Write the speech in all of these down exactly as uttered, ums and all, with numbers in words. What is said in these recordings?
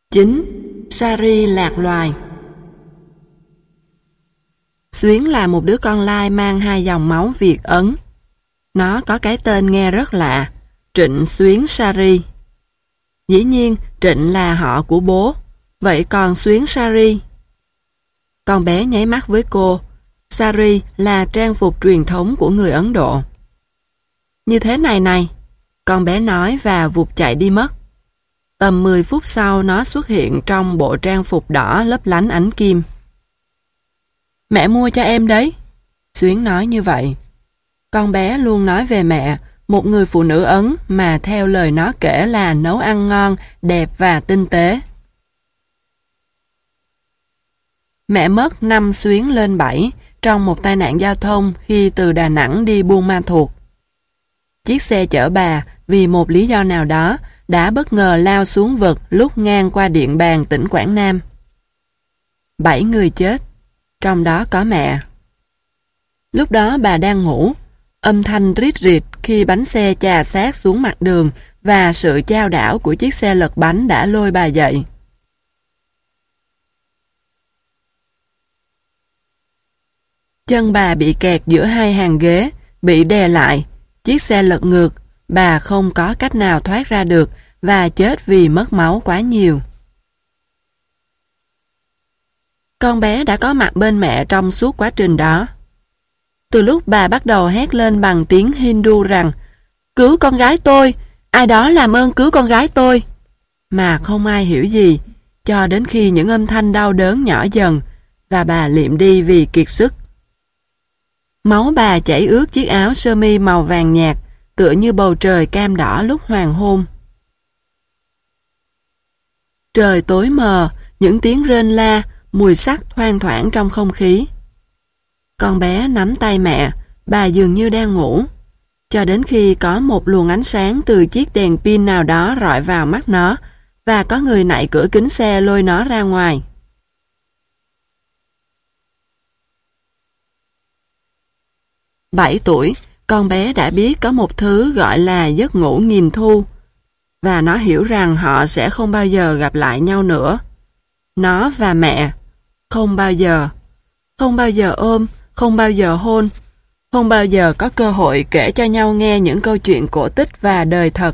chín. Sari lạc loài. Xuyến là một đứa con lai mang hai dòng máu Việt Ấn. Nó có cái tên nghe rất lạ, Trịnh Xuyến Sari. Dĩ nhiên, Trịnh là họ của bố, vậy còn Xuyến Sari? Con bé nháy mắt với cô. Sari là trang phục truyền thống của người Ấn Độ. Như thế này này, con bé nói và vụt chạy đi mất. Tầm mười phút sau nó xuất hiện trong bộ trang phục đỏ lấp lánh ánh kim. Mẹ mua cho em đấy. Xuyến nói như vậy. Con bé luôn nói về mẹ, một người phụ nữ Ấn mà theo lời nó kể là nấu ăn ngon, đẹp và tinh tế. Mẹ mất năm Xuyến lên bảy trong một tai nạn giao thông khi từ Đà Nẵng đi Buôn Ma Thuột. Chiếc xe chở bà vì một lý do nào đó đã bất ngờ lao xuống vực lúc ngang qua Điện Bàn, tỉnh Quảng Nam. Bảy người chết, trong đó có mẹ. Lúc đó bà đang ngủ, âm thanh rít rịt khi bánh xe chà sát xuống mặt đường và sự chao đảo của chiếc xe lật bánh đã lôi bà dậy. Chân bà bị kẹt giữa hai hàng ghế, bị đè lại, chiếc xe lật ngược, bà không có cách nào thoát ra được và chết vì mất máu quá nhiều. Con bé đã có mặt bên mẹ trong suốt quá trình đó. Từ lúc bà bắt đầu hét lên bằng tiếng Hindu rằng cứu con gái tôi, ai đó làm ơn cứu con gái tôi, mà không ai hiểu gì, cho đến khi những âm thanh đau đớn nhỏ dần và bà liệm đi vì kiệt sức. Máu bà chảy ướt chiếc áo sơ mi màu vàng nhạt, tựa như bầu trời cam đỏ lúc hoàng hôn. Trời tối mờ, những tiếng rên la, mùi sắc thoang thoảng trong không khí. Con bé nắm tay mẹ, bà dường như đang ngủ, cho đến khi có một luồng ánh sáng từ chiếc đèn pin nào đó rọi vào mắt nó, và có người nạy cửa kính xe lôi nó ra ngoài. Bảy tuổi, con bé đã biết có một thứ gọi là giấc ngủ nghìn thu, và nó hiểu rằng họ sẽ không bao giờ gặp lại nhau nữa. Nó và mẹ, không bao giờ, không bao giờ ôm, không bao giờ hôn, không bao giờ có cơ hội kể cho nhau nghe những câu chuyện cổ tích và đời thật.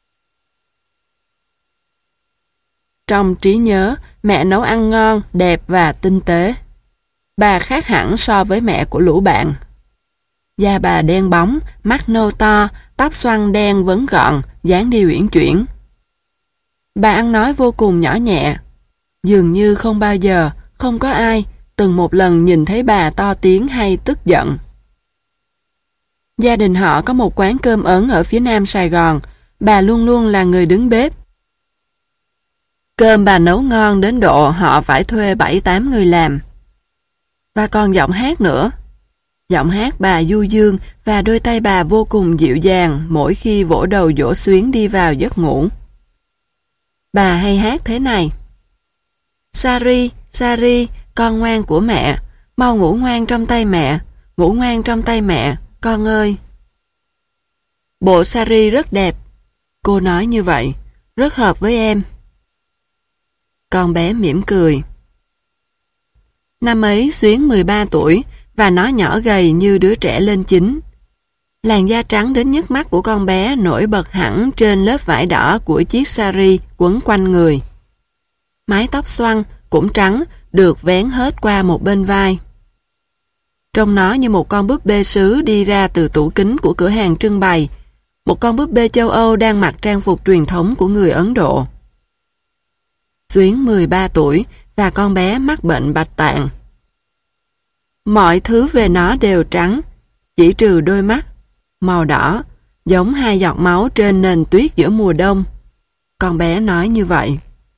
Trong trí nhớ, mẹ nấu ăn ngon, đẹp và tinh tế. Bà khác hẳn so với mẹ của lũ bạn. Da bà đen bóng, mắt nâu to, tóc xoăn đen vấn gọn, dáng đi uyển chuyển. Bà ăn nói vô cùng nhỏ nhẹ. Dường như không bao giờ, không có ai từng một lần nhìn thấy bà to tiếng hay tức giận. Gia đình họ có một quán cơm Ấn ở phía nam Sài Gòn. Bà luôn luôn là người đứng bếp. Cơm bà nấu ngon đến độ họ phải thuê bảy tám người làm. Và còn giọng hát nữa. Giọng hát bà du dương và đôi tay bà vô cùng dịu dàng mỗi khi vỗ đầu dỗ Xuyến đi vào giấc ngủ. Bà hay hát thế này: Sari, Sari, con ngoan của mẹ, mau ngủ ngoan trong tay mẹ, ngủ ngoan trong tay mẹ, con ơi. Bộ Sari rất đẹp, cô nói như vậy, rất hợp với em. Con bé mỉm cười. Năm ấy Xuyến mười ba tuổi và nó nhỏ gầy như đứa trẻ lên chín. Làn da trắng đến nhức mắt của con bé nổi bật hẳn trên lớp vải đỏ của chiếc sari quấn quanh người. Mái tóc xoăn, cũng trắng, được vén hết qua một bên vai. Trông nó như một con búp bê sứ đi ra từ tủ kính của cửa hàng trưng bày, một con búp bê châu Âu đang mặc trang phục truyền thống của người Ấn Độ. Xuyến mười ba tuổi và con bé mắc bệnh bạch tạng. Mọi thứ về nó đều trắng, chỉ trừ đôi mắt, màu đỏ, giống hai giọt máu trên nền tuyết giữa mùa đông. Con bé nói như vậy.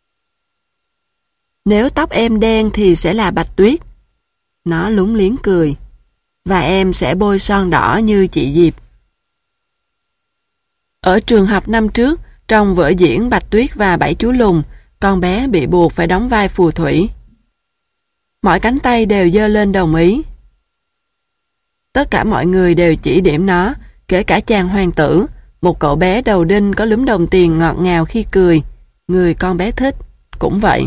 Nếu tóc em đen thì sẽ là bạch tuyết. Nó lúng liếng cười. Và em sẽ bôi son đỏ như chị Diệp. Ở trường học năm trước, trong vở diễn Bạch Tuyết và Bảy Chú Lùn, con bé bị buộc phải đóng vai phù thủy. Mọi cánh tay đều giơ lên đồng ý. Tất cả mọi người đều chỉ điểm nó, kể cả chàng hoàng tử, một cậu bé đầu đinh có lúm đồng tiền ngọt ngào khi cười. Người con bé thích, cũng vậy.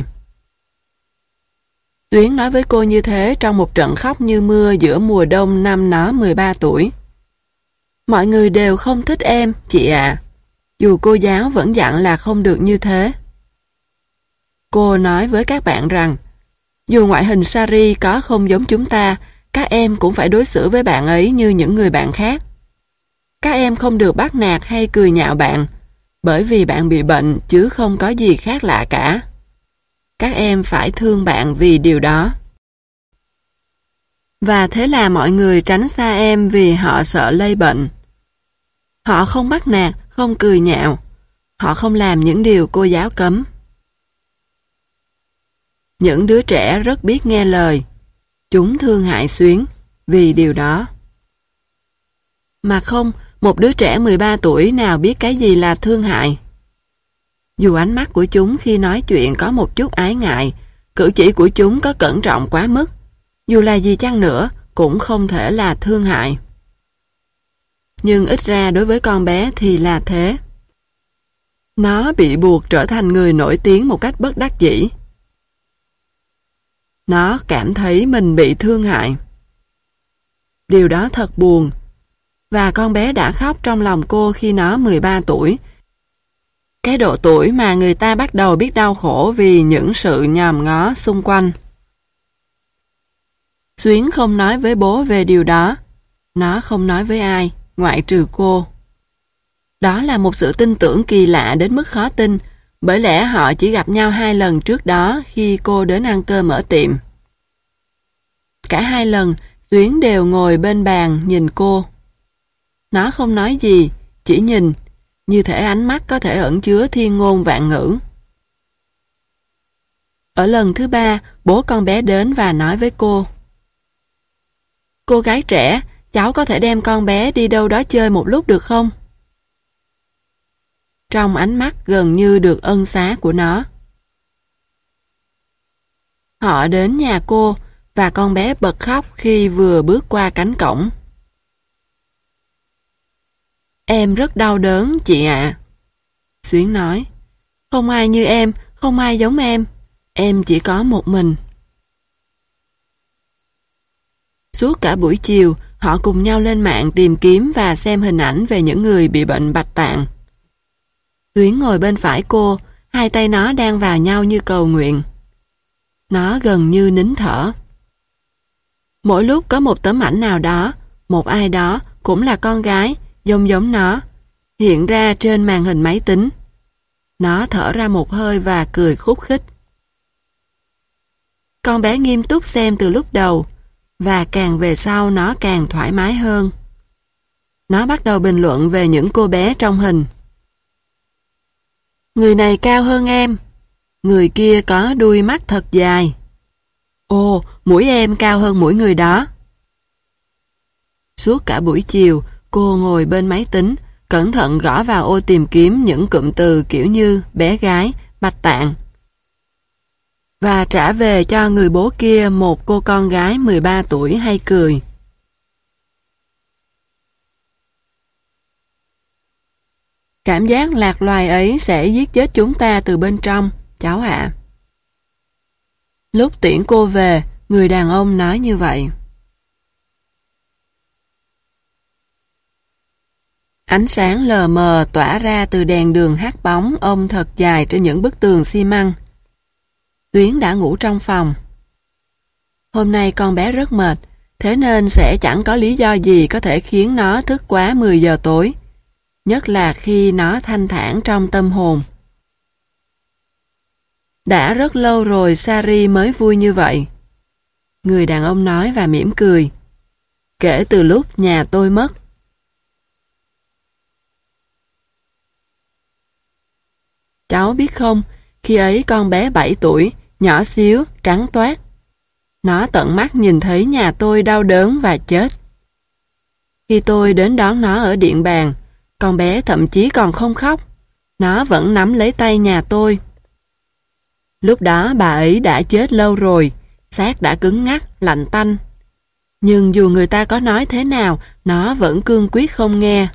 Tuyến nói với cô như thế trong một trận khóc như mưa giữa mùa đông năm nó mười ba tuổi. Mọi người đều không thích em, chị ạ. Dù cô giáo vẫn dặn là không được như thế. Cô nói với các bạn rằng, dù ngoại hình Sari có không giống chúng ta, các em cũng phải đối xử với bạn ấy như những người bạn khác. Các em không được bắt nạt hay cười nhạo bạn, bởi vì bạn bị bệnh chứ không có gì khác lạ cả. Các em phải thương bạn vì điều đó. Và thế là mọi người tránh xa em vì họ sợ lây bệnh. Họ không bắt nạt, không cười nhạo. Họ không làm những điều cô giáo cấm. Những đứa trẻ rất biết nghe lời. Chúng thương hại Xuyến vì điều đó. Mà không, một đứa trẻ mười ba tuổi nào biết cái gì là thương hại. Dù ánh mắt của chúng khi nói chuyện có một chút ái ngại, cử chỉ của chúng có cẩn trọng quá mức, dù là gì chăng nữa cũng không thể là thương hại. Nhưng ít ra đối với con bé thì là thế. Nó bị buộc trở thành người nổi tiếng một cách bất đắc dĩ. Nó cảm thấy mình bị thương hại. Điều đó thật buồn. Và con bé đã khóc trong lòng cô khi nó mười ba tuổi. Cái độ tuổi mà người ta bắt đầu biết đau khổ vì những sự nhòm ngó xung quanh. Xuyến không nói với bố về điều đó. Nó không nói với ai, ngoại trừ cô. Đó là một sự tin tưởng kỳ lạ đến mức khó tin, bởi lẽ họ chỉ gặp nhau hai lần trước đó khi cô đến ăn cơm ở tiệm. Cả hai lần, Xuyến đều ngồi bên bàn nhìn cô. Nó không nói gì, chỉ nhìn, như thể ánh mắt có thể ẩn chứa thiên ngôn vạn ngữ. Ở lần thứ ba, bố con bé đến và nói với cô. Cô gái trẻ, cháu có thể đem con bé đi đâu đó chơi một lúc được không? Trong ánh mắt gần như được ân xá của nó. Họ đến nhà cô và con bé bật khóc khi vừa bước qua cánh cổng. Em rất đau đớn, chị ạ. Xuyến nói. Không ai như em, không ai giống em. Em chỉ có một mình. Suốt cả buổi chiều, họ cùng nhau lên mạng tìm kiếm và xem hình ảnh về những người bị bệnh bạch tạng. Xuyến ngồi bên phải cô, hai tay nó đang vào nhau như cầu nguyện. Nó gần như nín thở. Mỗi lúc có một tấm ảnh nào đó, một ai đó, cũng là con gái, giống giống nó, hiện ra trên màn hình máy tính. Nó thở ra một hơi và cười khúc khích. Con bé nghiêm túc xem từ lúc đầu, và càng về sau nó càng thoải mái hơn. Nó bắt đầu bình luận về những cô bé trong hình. Người này cao hơn em. Người kia có đuôi mắt thật dài. Ồ, mũi em cao hơn mũi người đó. Suốt cả buổi chiều, cô ngồi bên máy tính, cẩn thận gõ vào ô tìm kiếm những cụm từ kiểu như bé gái, bạch tạng. Và trả về cho người bố kia một cô con gái mười ba tuổi hay cười. Cảm giác lạc loài ấy sẽ giết chết chúng ta từ bên trong, cháu ạ. Lúc tiễn cô về, người đàn ông nói như vậy. Ánh sáng lờ mờ tỏa ra từ đèn đường hắt bóng ông thật dài trên những bức tường xi măng. Tuyến đã ngủ trong phòng. Hôm nay con bé rất mệt, thế nên sẽ chẳng có lý do gì có thể khiến nó thức quá mười giờ tối, nhất là khi nó thanh thản trong tâm hồn. Đã rất lâu rồi Sari mới vui như vậy. Người đàn ông nói và mỉm cười. Kể từ lúc nhà tôi mất. Cháu biết không, khi ấy con bé bảy tuổi, nhỏ xíu, trắng toát. Nó tận mắt nhìn thấy nhà tôi đau đớn và chết. Khi tôi đến đón nó ở điện bàn, con bé thậm chí còn không khóc. Nó vẫn nắm lấy tay nhà tôi. Lúc đó bà ấy đã chết lâu rồi, xác đã cứng ngắc, lạnh tanh. Nhưng dù người ta có nói thế nào, nó vẫn cương quyết không nghe.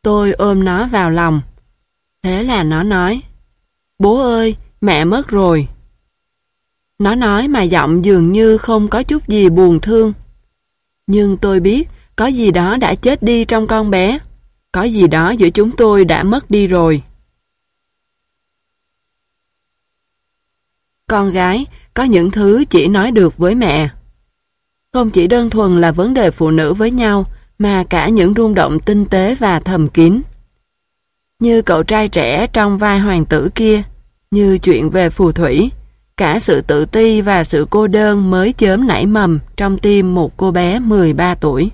Tôi ôm nó vào lòng. Thế là nó nói, bố ơi, mẹ mất rồi. Nó nói mà giọng dường như không có chút gì buồn thương. Nhưng tôi biết có gì đó đã chết đi trong con bé. Có gì đó giữa chúng tôi đã mất đi rồi. Con gái có những thứ chỉ nói được với mẹ. Không chỉ đơn thuần là vấn đề phụ nữ với nhau, mà cả những rung động tinh tế và thầm kín. Như cậu trai trẻ trong vai hoàng tử kia, như chuyện về phù thủy, cả sự tự ti và sự cô đơn mới chớm nảy mầm trong tim một cô bé mười ba tuổi.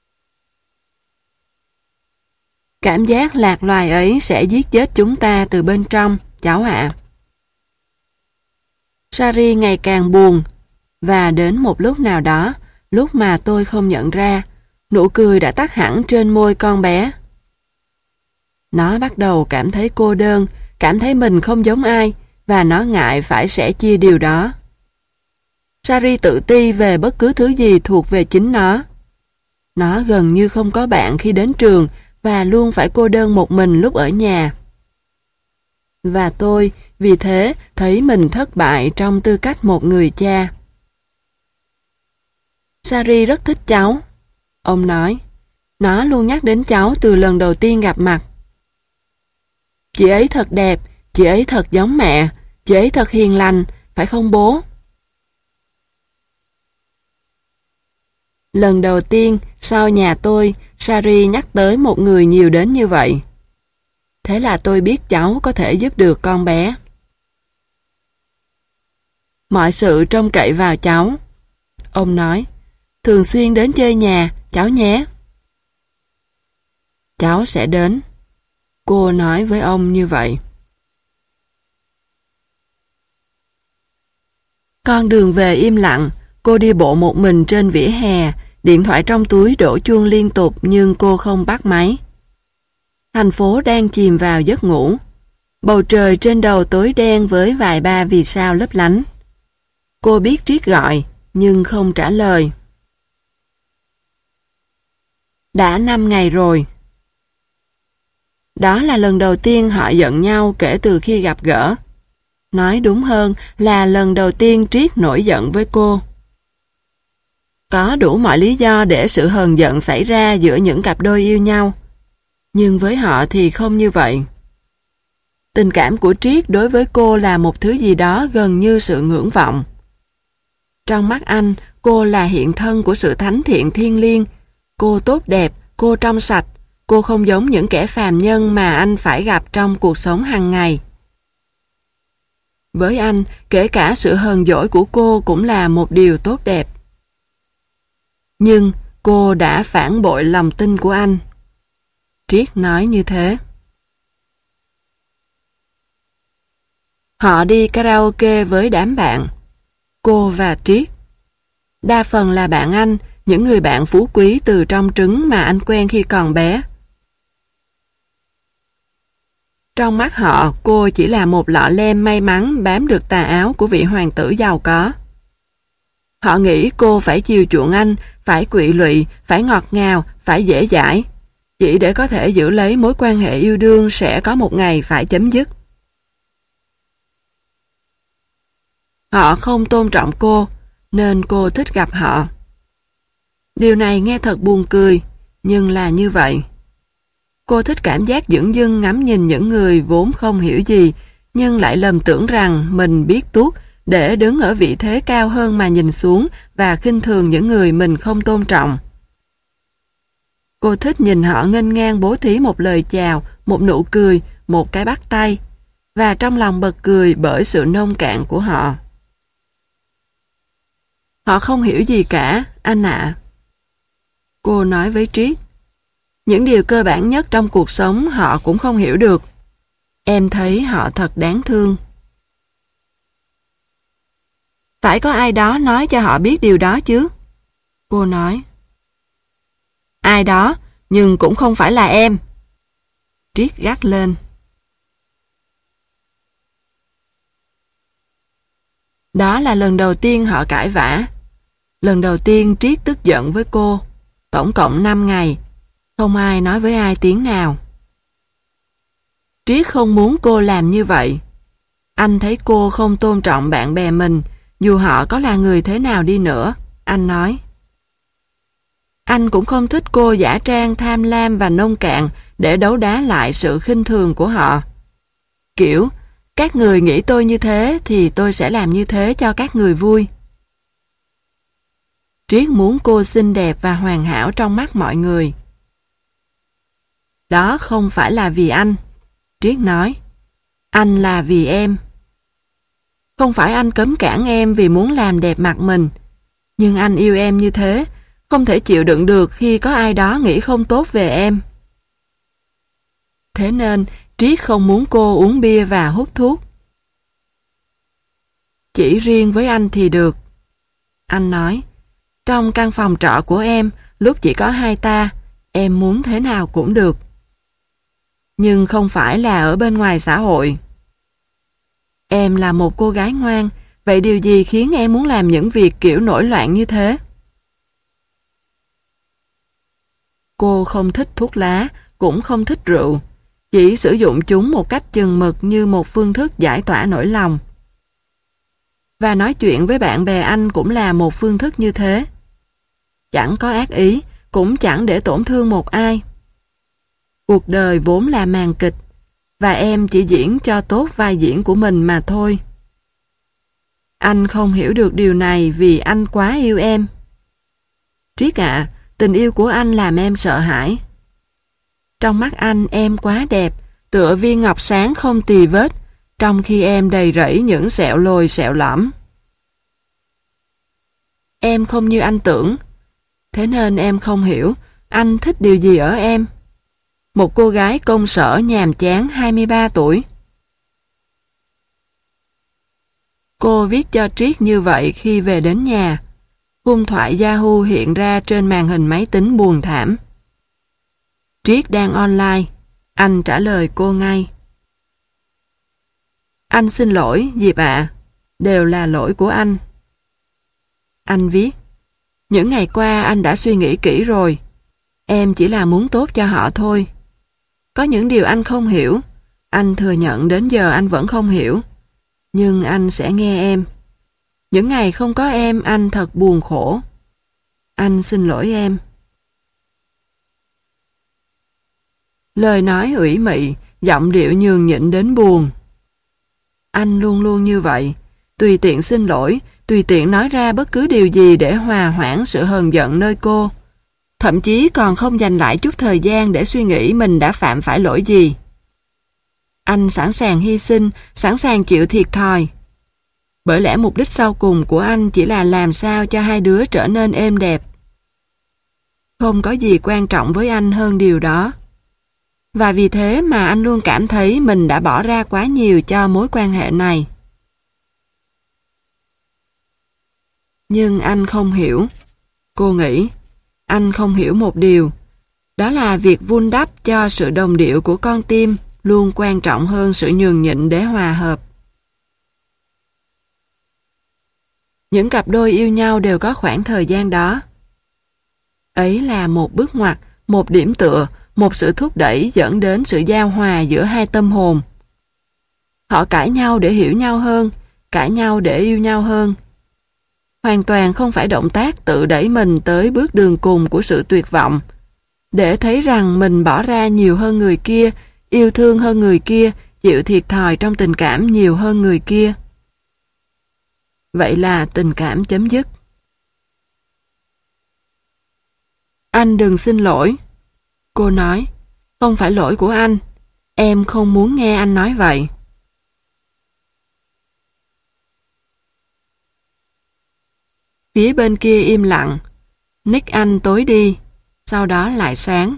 Cảm giác lạc loài ấy sẽ giết chết chúng ta từ bên trong, cháu ạ. Shari ngày càng buồn, và đến một lúc nào đó, lúc mà tôi không nhận ra, nụ cười đã tắt hẳn trên môi con bé. Nó bắt đầu cảm thấy cô đơn, cảm thấy mình không giống ai, và nó ngại phải sẻ chia điều đó. Shari tự ti về bất cứ thứ gì thuộc về chính nó. Nó gần như không có bạn khi đến trường, và luôn phải cô đơn một mình lúc ở nhà. Và tôi, vì thế, thấy mình thất bại trong tư cách một người cha. Shari rất thích cháu. Ông nói, nó luôn nhắc đến cháu từ lần đầu tiên gặp mặt. Chị ấy thật đẹp, chị ấy thật giống mẹ, chị ấy thật hiền lành, phải không bố? Lần đầu tiên, sau nhà tôi, Shari nhắc tới một người nhiều đến như vậy. Thế là tôi biết cháu có thể giúp được con bé. Mọi sự trông cậy vào cháu. Ông nói, thường xuyên đến chơi nhà, cháu nhé. Cháu sẽ đến. Cô nói với ông như vậy. Con đường về im lặng, cô đi bộ một mình trên vỉa hè, điện thoại trong túi đổ chuông liên tục nhưng cô không bắt máy. Thành phố đang chìm vào giấc ngủ. Bầu trời trên đầu tối đen với vài ba vì sao lấp lánh. Cô biết Triết gọi, nhưng không trả lời. Đã năm ngày rồi. Đó là lần đầu tiên họ giận nhau kể từ khi gặp gỡ. Nói đúng hơn là lần đầu tiên Triết nổi giận với cô. Có đủ mọi lý do để sự hờn giận xảy ra giữa những cặp đôi yêu nhau. Nhưng với họ thì không như vậy. Tình cảm của Triết đối với cô là một thứ gì đó gần như sự ngưỡng vọng. Trong mắt anh, cô là hiện thân của sự thánh thiện thiêng liêng. Cô tốt đẹp, cô trong sạch, cô không giống những kẻ phàm nhân mà anh phải gặp trong cuộc sống hàng ngày. Với anh, kể cả sự hờn dỗi của cô cũng là một điều tốt đẹp. Nhưng cô đã phản bội lòng tin của anh. Triết nói như thế. Họ đi karaoke với đám bạn. Cô và Triết. Đa phần là bạn anh, những người bạn phú quý từ trong trứng mà anh quen khi còn bé. Trong mắt họ, cô chỉ là một lọ lem may mắn bám được tà áo của vị hoàng tử giàu có. Họ nghĩ cô phải chiều chuộng anh, phải quỵ lụy, phải ngọt ngào, phải dễ dãi, chỉ để có thể giữ lấy mối quan hệ yêu đương sẽ có một ngày phải chấm dứt. Họ không tôn trọng cô, nên cô thích gặp họ. Điều này nghe thật buồn cười, nhưng là như vậy. Cô thích cảm giác dửng dưng ngắm nhìn những người vốn không hiểu gì, nhưng lại lầm tưởng rằng mình biết tuốt để đứng ở vị thế cao hơn mà nhìn xuống và khinh thường những người mình không tôn trọng. Cô thích nhìn họ nghênh ngang bố thí một lời chào, một nụ cười, một cái bắt tay, và trong lòng bật cười bởi sự nông cạn của họ. Họ không hiểu gì cả, anh ạ. Cô nói với Triết. Những điều cơ bản nhất trong cuộc sống họ cũng không hiểu được. Em thấy họ thật đáng thương. Phải có ai đó nói cho họ biết điều đó chứ. Cô nói. Ai đó, nhưng cũng không phải là em. Triết gắt lên. Đó là lần đầu tiên họ cãi vã. Lần đầu tiên Triết tức giận với cô. Tổng cộng năm ngày. Không ai nói với ai tiếng nào. Triết không muốn cô làm như vậy. Anh thấy cô không tôn trọng bạn bè mình, dù họ có là người thế nào đi nữa, anh nói. Anh cũng không thích cô giả trang tham lam và nông cạn để đấu đá lại sự khinh thường của họ. Kiểu, các người nghĩ tôi như thế thì tôi sẽ làm như thế cho các người vui. Triết muốn cô xinh đẹp và hoàn hảo trong mắt mọi người. Đó không phải là vì anh, Triết nói. Anh là vì em. Không phải anh cấm cản em vì muốn làm đẹp mặt mình, nhưng anh yêu em như thế, không thể chịu đựng được khi có ai đó nghĩ không tốt về em. Thế nên, Triết không muốn cô uống bia và hút thuốc. Chỉ riêng với anh thì được. Anh nói, trong căn phòng trọ của em, lúc chỉ có hai ta, em muốn thế nào cũng được. Nhưng không phải là ở bên ngoài xã hội. Em là một cô gái ngoan, vậy điều gì khiến em muốn làm những việc kiểu nổi loạn như thế? Cô không thích thuốc lá, cũng không thích rượu, chỉ sử dụng chúng một cách chừng mực như một phương thức giải tỏa nỗi lòng. Và nói chuyện với bạn bè anh cũng là một phương thức như thế. Chẳng có ác ý, cũng chẳng để tổn thương một ai. Cuộc đời vốn là màn kịch, và em chỉ diễn cho tốt vai diễn của mình mà thôi. Anh không hiểu được điều này vì anh quá yêu em. Triết ạ, tình yêu của anh làm em sợ hãi. Trong mắt anh em quá đẹp, tựa viên ngọc sáng không tì vết, trong khi em đầy rẫy những sẹo lồi sẹo lõm. Em không như anh tưởng, thế nên em không hiểu anh thích điều gì ở em. Một cô gái công sở nhàm chán hai mươi ba tuổi. Cô viết cho Triết như vậy khi về đến nhà. Khung thoại Yahoo hiện ra trên màn hình máy tính buồn thảm. Triết đang online. Anh trả lời cô ngay. Anh xin lỗi, Diệp ạ. Đều là lỗi của anh. Anh viết. Những ngày qua anh đã suy nghĩ kỹ rồi. Em chỉ là muốn tốt cho họ thôi. Có những điều anh không hiểu. Anh thừa nhận đến giờ anh vẫn không hiểu. Nhưng anh sẽ nghe em. Những ngày không có em anh thật buồn khổ. Anh xin lỗi em. Lời nói ủy mị, giọng điệu nhường nhịn đến buồn. Anh luôn luôn như vậy. Tùy tiện xin lỗi, tùy tiện nói ra bất cứ điều gì để hòa hoãn sự hờn giận nơi cô. Thậm chí còn không dành lại chút thời gian để suy nghĩ mình đã phạm phải lỗi gì. Anh sẵn sàng hy sinh, sẵn sàng chịu thiệt thòi. Bởi lẽ mục đích sau cùng của anh chỉ là làm sao cho hai đứa trở nên êm đẹp. Không có gì quan trọng với anh hơn điều đó. Và vì thế mà anh luôn cảm thấy mình đã bỏ ra quá nhiều cho mối quan hệ này. Nhưng anh không hiểu. Cô nghĩ, anh không hiểu một điều. Đó là việc vun đắp cho sự đồng điệu của con tim luôn quan trọng hơn sự nhường nhịn để hòa hợp. Những cặp đôi yêu nhau đều có khoảng thời gian đó. Ấy là một bước ngoặt, một điểm tựa, một sự thúc đẩy dẫn đến sự giao hòa giữa hai tâm hồn. Họ cãi nhau để hiểu nhau hơn, cãi nhau để yêu nhau hơn. Hoàn toàn không phải động tác tự đẩy mình tới bước đường cùng của sự tuyệt vọng, để thấy rằng mình bỏ ra nhiều hơn người kia, yêu thương hơn người kia, chịu thiệt thòi trong tình cảm nhiều hơn người kia. Vậy là tình cảm chấm dứt. Anh đừng xin lỗi. Cô nói, không phải lỗi của anh. Em không muốn nghe anh nói vậy. Phía bên kia im lặng. Nick anh tối đi, sau đó lại sáng.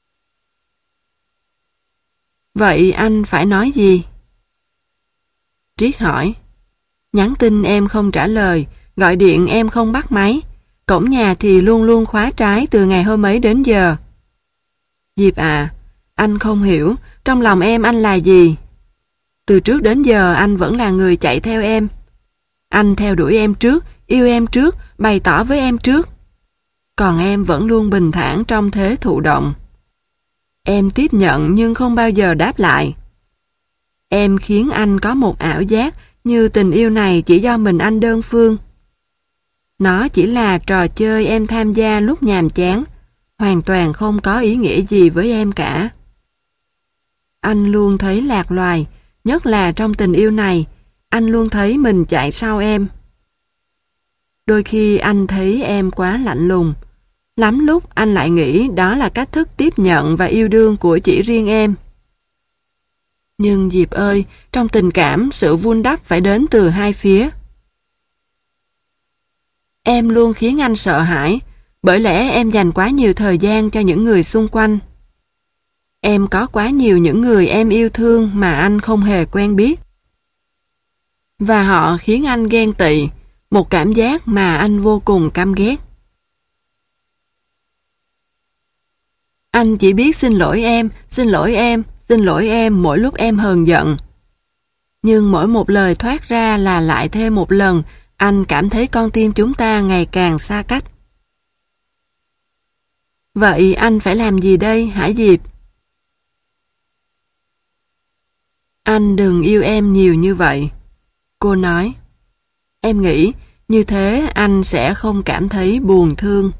Vậy anh phải nói gì? Triết hỏi. Nhắn tin em không trả lời, gọi điện em không bắt máy, cổng nhà thì luôn luôn khóa trái từ ngày hôm ấy đến giờ. Diệp à, anh không hiểu, trong lòng em anh là gì? Từ trước đến giờ anh vẫn là người chạy theo em. Anh theo đuổi em trước, yêu em trước, bày tỏ với em trước. Còn em vẫn luôn bình thản trong thế thụ động. Em tiếp nhận nhưng không bao giờ đáp lại. em khiến anh có một ảo giác như tình yêu này chỉ do mình anh đơn phương. Nó chỉ là trò chơi em tham gia lúc nhàm chán, hoàn toàn không có ý nghĩa gì với em cả. Anh luôn thấy lạc loài, nhất là trong tình yêu này, anh luôn thấy mình chạy sau em. Đôi khi anh thấy em quá lạnh lùng, lắm lúc anh lại nghĩ đó là cách thức tiếp nhận và yêu đương của chỉ riêng em. Nhưng Diệp ơi, trong tình cảm, sự vun đắp phải đến từ hai phía. Em luôn khiến anh sợ hãi, bởi lẽ em dành quá nhiều thời gian cho những người xung quanh. Em có quá nhiều những người em yêu thương mà anh không hề quen biết. Và họ khiến anh ghen tị, một cảm giác mà anh vô cùng căm ghét. Anh chỉ biết xin lỗi em, xin lỗi em, xin lỗi em mỗi lúc em hờn giận. Nhưng mỗi một lời thoát ra là lại thêm một lần anh cảm thấy con tim chúng ta ngày càng xa cách. Vậy anh phải làm gì đây hả Diệp? Anh đừng yêu em nhiều như vậy. Cô nói. Em nghĩ như thế anh sẽ không cảm thấy buồn thương.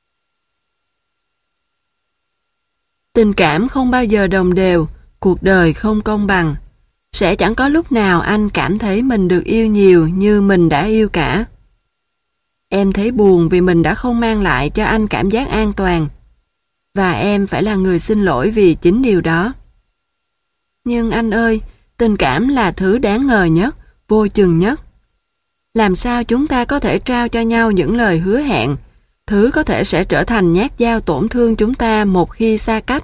Tình cảm không bao giờ đồng đều, cuộc đời không công bằng. Sẽ chẳng có lúc nào anh cảm thấy mình được yêu nhiều như mình đã yêu cả. Em thấy buồn vì mình đã không mang lại cho anh cảm giác an toàn. Và em phải là người xin lỗi vì chính điều đó. Nhưng anh ơi, tình cảm là thứ đáng ngờ nhất, vô chừng nhất. Làm sao chúng ta có thể trao cho nhau những lời hứa hẹn, thứ có thể sẽ trở thành nhát dao tổn thương chúng ta một khi xa cách?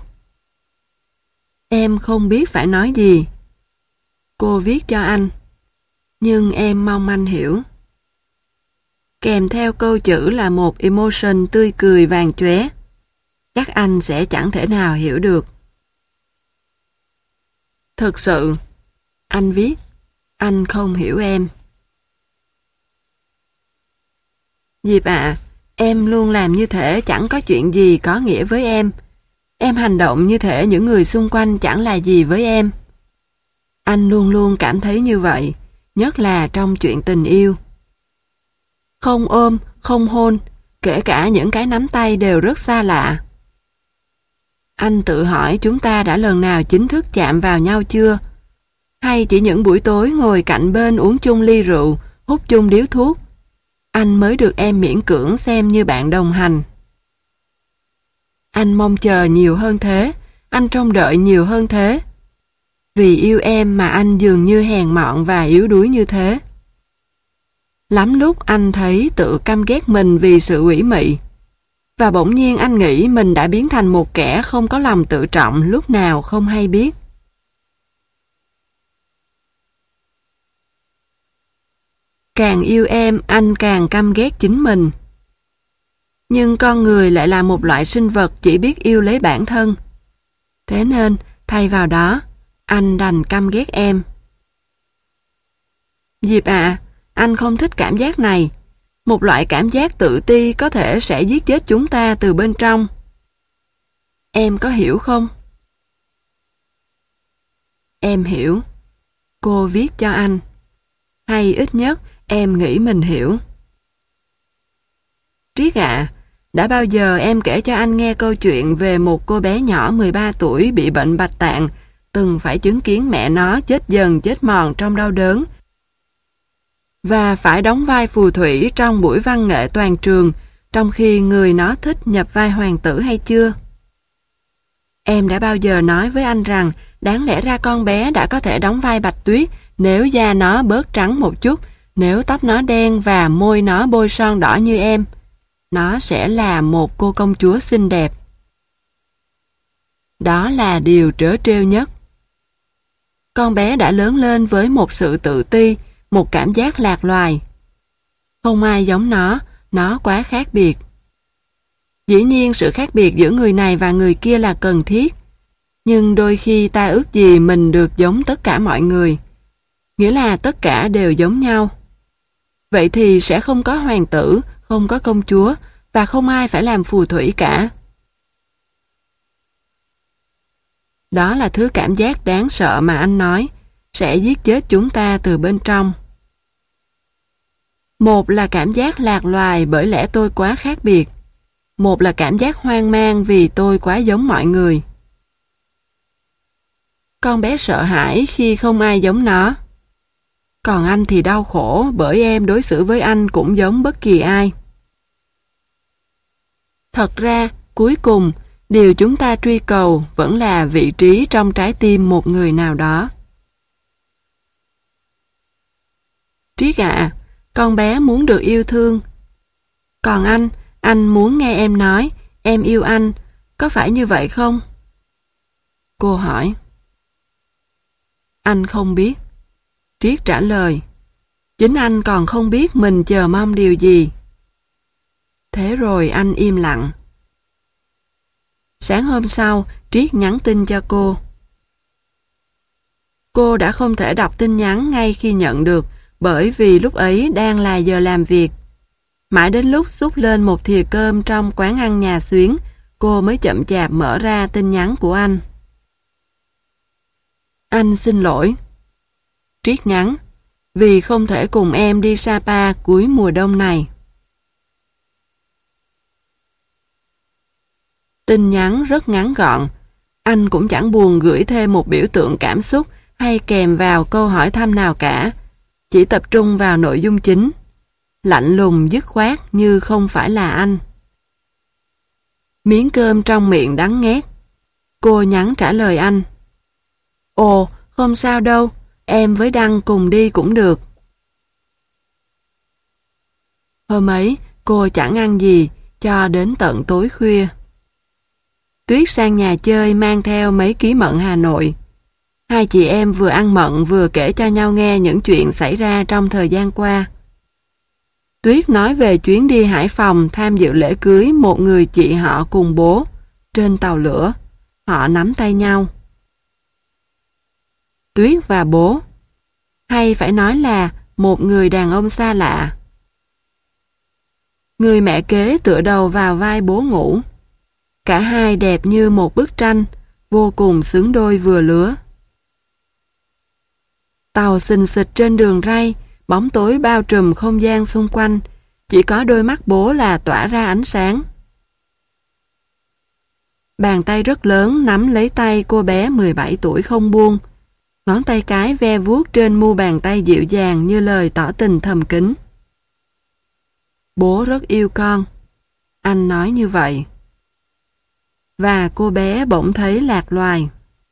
Em không biết phải nói gì. Cô viết cho anh. Nhưng em mong anh hiểu. Kèm theo câu chữ là một emotion tươi cười vàng chóe. Chắc anh sẽ chẳng thể nào hiểu được. Thực sự, anh viết, anh không hiểu em. Diệp ạ, em luôn làm như thể chẳng có chuyện gì có nghĩa với em. Em hành động như thể những người xung quanh chẳng là gì với em. Anh luôn luôn cảm thấy như vậy, nhất là trong chuyện tình yêu. Không ôm, không hôn, kể cả những cái nắm tay đều rất xa lạ. Anh tự hỏi chúng ta đã lần nào chính thức chạm vào nhau chưa? Hay chỉ những buổi tối ngồi cạnh bên uống chung ly rượu, hút chung điếu thuốc, anh mới được em miễn cưỡng xem như bạn đồng hành. Anh mong chờ nhiều hơn thế, anh trông đợi nhiều hơn thế. Vì yêu em mà anh dường như hèn mọn và yếu đuối như thế. Lắm lúc anh thấy tự căm ghét mình vì sự ủy mị. Và bỗng nhiên anh nghĩ mình đã biến thành một kẻ không có lòng tự trọng lúc nào không hay biết. Càng yêu em, anh càng căm ghét chính mình. Nhưng con người lại là một loại sinh vật chỉ biết yêu lấy bản thân. Thế nên, thay vào đó, anh đành căm ghét em. Diệp ạ, anh không thích cảm giác này. Một loại cảm giác tự ti có thể sẽ giết chết chúng ta từ bên trong. Em có hiểu không? Em hiểu. Cô viết cho anh. Hay ít nhất em nghĩ mình hiểu. Triết ạ, đã bao giờ em kể cho anh nghe câu chuyện về một cô bé nhỏ mười ba tuổi bị bệnh bạch tạng, từng phải chứng kiến mẹ nó chết dần chết mòn trong đau đớn, và phải đóng vai phù thủy trong buổi văn nghệ toàn trường, trong khi người nó thích nhập vai hoàng tử hay chưa? Em đã bao giờ nói với anh rằng đáng lẽ ra con bé đã có thể đóng vai Bạch Tuyết nếu da nó bớt trắng một chút, nếu tóc nó đen và môi nó bôi son đỏ như em. Nó sẽ là một cô công chúa xinh đẹp. Đó là điều trớ trêu nhất. Con bé đã lớn lên với một sự tự ti, một cảm giác lạc loài. Không ai giống nó, nó quá khác biệt. Dĩ nhiên sự khác biệt giữa người này và người kia là cần thiết, nhưng đôi khi ta ước gì mình được giống tất cả mọi người, nghĩa là tất cả đều giống nhau. Vậy thì sẽ không có hoàng tử, không có công chúa, và không ai phải làm phù thủy cả. Đó là thứ cảm giác đáng sợ mà anh nói. sẽ giết chết chúng ta từ bên trong. Một là cảm giác lạc loài bởi lẽ tôi quá khác biệt. Một là cảm giác hoang mang vì tôi quá giống mọi người. Con bé sợ hãi khi không ai giống nó. Còn anh thì đau khổ bởi em đối xử với anh cũng giống bất kỳ ai. Thật ra, cuối cùng, điều chúng ta truy cầu vẫn là vị trí trong trái tim một người nào đó. Triết ạ, con bé muốn được yêu thương. Còn anh, anh muốn nghe em nói, em yêu anh, có phải như vậy không? Cô hỏi. Anh không biết. Triết trả lời. Chính anh còn không biết mình chờ mong điều gì. Thế rồi anh im lặng. Sáng hôm sau, Triết nhắn tin cho cô. Cô đã không thể đọc tin nhắn ngay khi nhận được, bởi vì lúc ấy đang là giờ làm việc. Mãi đến lúc xúc lên một thìa cơm trong quán ăn nhà xuyến, cô mới chậm chạp mở ra tin nhắn của anh. Anh xin lỗi. Triết nhắn, vì không thể cùng em đi Sapa cuối mùa đông này. Tin nhắn rất ngắn gọn. Anh cũng chẳng buồn gửi thêm một biểu tượng cảm xúc hay kèm vào câu hỏi thăm nào cả. Chỉ tập trung vào nội dung chính. Lạnh lùng dứt khoát như không phải là anh. Miếng cơm trong miệng đắng nghét. Cô nhắn trả lời anh. Ồ, không sao đâu, em với Đăng cùng đi cũng được. Hôm ấy, cô chẳng ăn gì, cho đến tận tối khuya. Tuyết sang nhà chơi mang theo mấy ký mận Hà Nội. Hai chị em vừa ăn mận vừa kể cho nhau nghe những chuyện xảy ra trong thời gian qua. Tuyết nói về chuyến đi Hải Phòng tham dự lễ cưới một người chị họ cùng bố. Trên tàu lửa, họ nắm tay nhau. Tuyết và bố, hay phải nói là một người đàn ông xa lạ. Người mẹ kế tựa đầu vào vai bố ngủ. Cả hai đẹp như một bức tranh, vô cùng xứng đôi vừa lứa. Tàu xình xịch trên đường ray, bóng tối bao trùm không gian xung quanh, chỉ có đôi mắt bố là tỏa ra ánh sáng. Bàn tay rất lớn nắm lấy tay cô bé mười bảy tuổi không buông, ngón tay cái ve vuốt trên mu bàn tay dịu dàng như lời tỏ tình thầm kín. Bố rất yêu con. Anh nói như vậy. Và cô bé bỗng thấy lạc loài.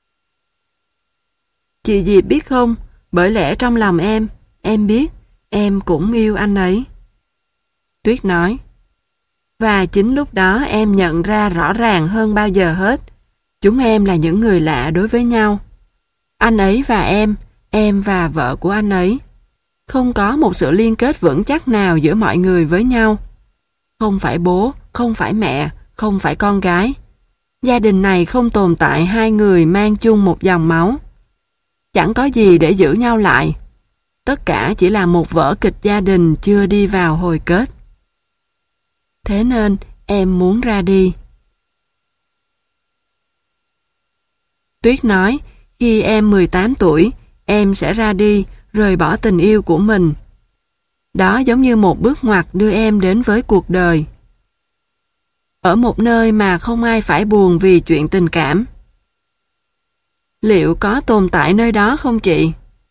Chị Diệp biết không, bởi lẽ trong lòng em, em biết, em cũng yêu anh ấy. Tuyết nói. Và chính lúc đó em nhận ra rõ ràng hơn bao giờ hết, chúng em là những người lạ đối với nhau. Anh ấy và em, em và vợ của anh ấy. Không có một sự liên kết vững chắc nào giữa mọi người với nhau. Không phải bố, không phải mẹ, không phải con gái. Gia đình này không tồn tại hai người mang chung một dòng máu. Chẳng có gì để giữ nhau lại. Tất cả chỉ là một vở kịch gia đình chưa đi vào hồi kết. Thế nên em muốn ra đi. Tuyết nói, khi em mười tám tuổi, em sẽ ra đi, rời bỏ tình yêu của mình. Đó giống như một bước ngoặt đưa em đến với cuộc đời. Ở một nơi mà không ai phải buồn vì chuyện tình cảm. Liệu có tồn tại nơi đó không chị?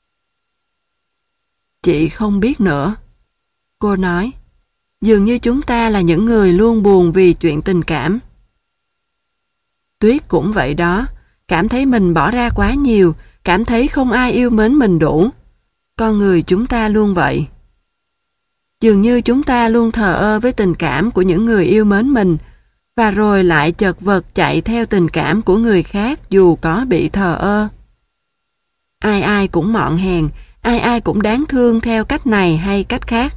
Chị không biết nữa. Cô nói, dường như chúng ta là những người luôn buồn vì chuyện tình cảm. Tuyết cũng vậy đó, cảm thấy mình bỏ ra quá nhiều, cảm thấy không ai yêu mến mình đủ. Con người chúng ta luôn vậy. Dường như chúng ta luôn thờ ơ với tình cảm của những người yêu mến mình, và rồi lại chật vật chạy theo tình cảm của người khác dù có bị thờ ơ. Ai ai cũng mọn hèn, ai ai cũng đáng thương theo cách này hay cách khác.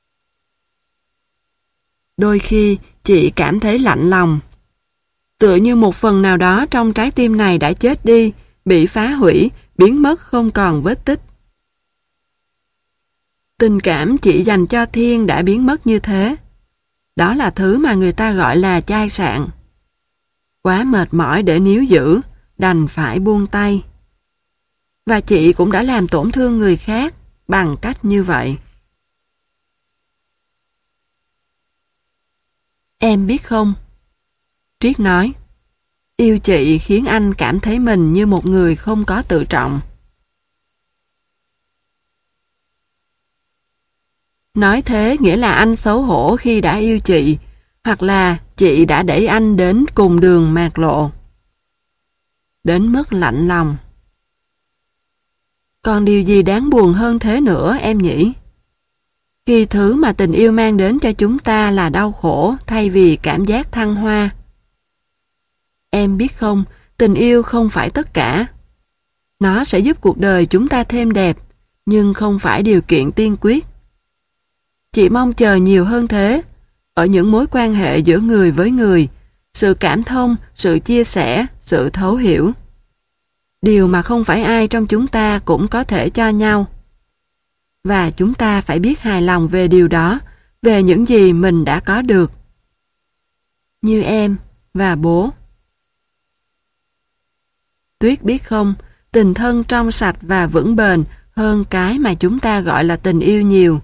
Đôi khi chị cảm thấy lạnh lòng. Tựa như một phần nào đó trong trái tim này đã chết đi, bị phá hủy, biến mất không còn vết tích. Tình cảm chị dành cho Thiên đã biến mất như thế. Đó là thứ mà người ta gọi là chai sạn. Quá mệt mỏi để níu giữ, đành phải buông tay. Và chị cũng đã làm tổn thương người khác bằng cách như vậy. Em biết không? Triết nói, yêu chị khiến anh cảm thấy mình như một người không có tự trọng. Nói thế nghĩa là anh xấu hổ khi đã yêu chị, hoặc là chị đã đẩy anh đến cùng đường mạt lộ. Đến mức lạnh lòng. Còn điều gì đáng buồn hơn thế nữa em nhỉ? Khi thứ mà tình yêu mang đến cho chúng ta là đau khổ thay vì cảm giác thăng hoa. Em biết không, tình yêu không phải tất cả. Nó sẽ giúp cuộc đời chúng ta thêm đẹp, nhưng không phải điều kiện tiên quyết. Chị mong chờ nhiều hơn thế, ở những mối quan hệ giữa người với người, sự cảm thông, sự chia sẻ, sự thấu hiểu. Điều mà không phải ai trong chúng ta cũng có thể cho nhau. Và chúng ta phải biết hài lòng về điều đó, về những gì mình đã có được. Như em và bố. Tuyết biết không, tình thân trong sạch và vững bền hơn cái mà chúng ta gọi là tình yêu nhiều.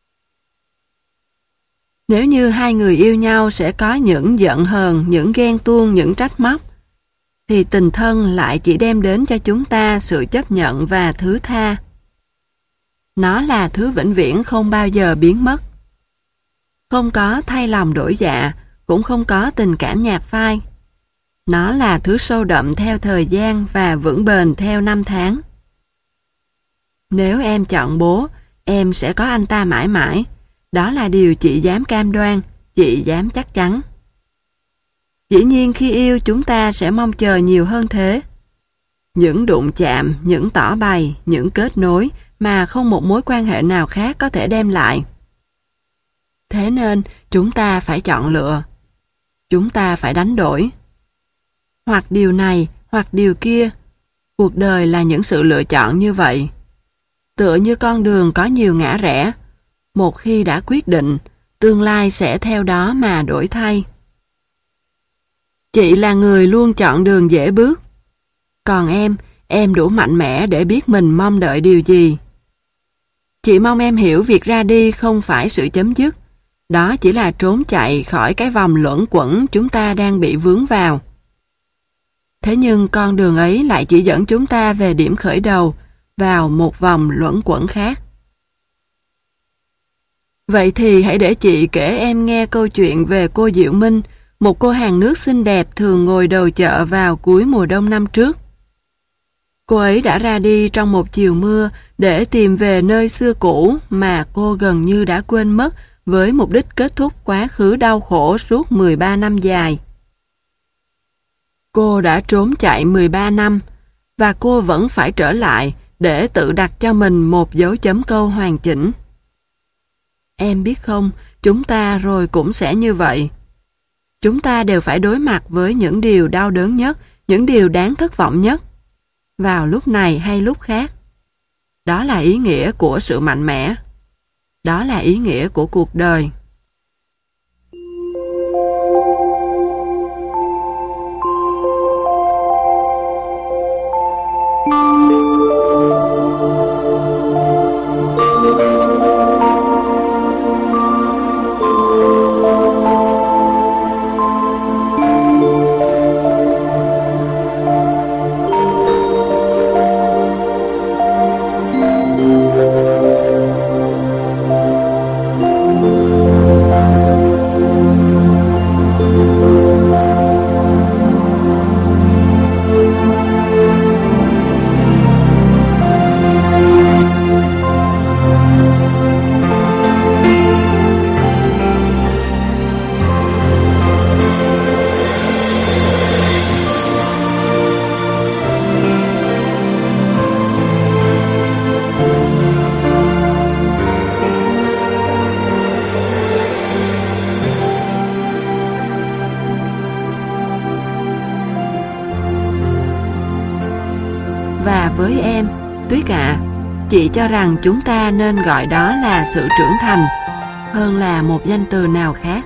Nếu như hai người yêu nhau sẽ có những giận hờn, những ghen tuông, những trách móc, thì tình thân lại chỉ đem đến cho chúng ta sự chấp nhận và thứ tha. Nó là thứ vĩnh viễn không bao giờ biến mất. Không có thay lòng đổi dạ, cũng không có tình cảm nhạt phai. Nó là thứ sâu đậm theo thời gian và vững bền theo năm tháng. Nếu em chọn bố, em sẽ có anh ta mãi mãi. Đó là điều chị dám cam đoan, chị dám chắc chắn. Dĩ nhiên khi yêu chúng ta sẽ mong chờ nhiều hơn thế. Những đụng chạm, những tỏ bày, những kết nối mà không một mối quan hệ nào khác có thể đem lại. Thế nên chúng ta phải chọn lựa. Chúng ta phải đánh đổi. Hoặc điều này, hoặc điều kia. Cuộc đời là những sự lựa chọn như vậy. Tựa như con đường có nhiều ngã rẽ. Một khi đã quyết định, tương lai sẽ theo đó mà đổi thay. Chị là người luôn chọn đường dễ bước. Còn em, em đủ mạnh mẽ để biết mình mong đợi điều gì. Chị mong em hiểu việc ra đi không phải sự chấm dứt. Đó chỉ là trốn chạy khỏi cái vòng luẩn quẩn chúng ta đang bị vướng vào. Thế nhưng con đường ấy lại chỉ dẫn chúng ta về điểm khởi đầu, vào một vòng luẩn quẩn khác. Vậy thì hãy để chị kể em nghe câu chuyện về cô Diệu Minh, một cô hàng nước xinh đẹp thường ngồi đầu chợ vào cuối mùa đông năm trước. Cô ấy đã ra đi trong một chiều mưa để tìm về nơi xưa cũ mà cô gần như đã quên mất với mục đích kết thúc quá khứ đau khổ suốt mười ba năm dài. Cô đã trốn chạy mười ba năm và cô vẫn phải trở lại để tự đặt cho mình một dấu chấm câu hoàn chỉnh. Em biết không, chúng ta rồi cũng sẽ như vậy. Chúng ta đều phải đối mặt với những điều đau đớn nhất, những điều đáng thất vọng nhất, vào lúc này hay lúc khác. Đó là ý nghĩa của sự mạnh mẽ. Đó là ý nghĩa của cuộc đời. Và với em, Tuyết ạ, chị cho rằng chúng ta nên gọi đó là sự trưởng thành, hơn là một danh từ nào khác.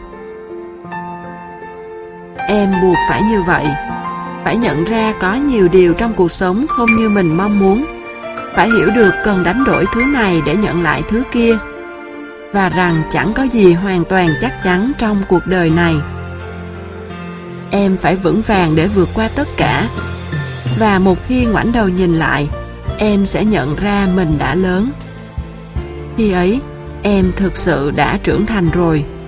Em buộc phải như vậy, phải nhận ra có nhiều điều trong cuộc sống không như mình mong muốn, phải hiểu được cần đánh đổi thứ này để nhận lại thứ kia, và rằng chẳng có gì hoàn toàn chắc chắn trong cuộc đời này. Em phải vững vàng để vượt qua tất cả, và một khi ngoảnh đầu nhìn lại, em sẽ nhận ra mình đã lớn. Khi ấy, em thực sự đã trưởng thành rồi.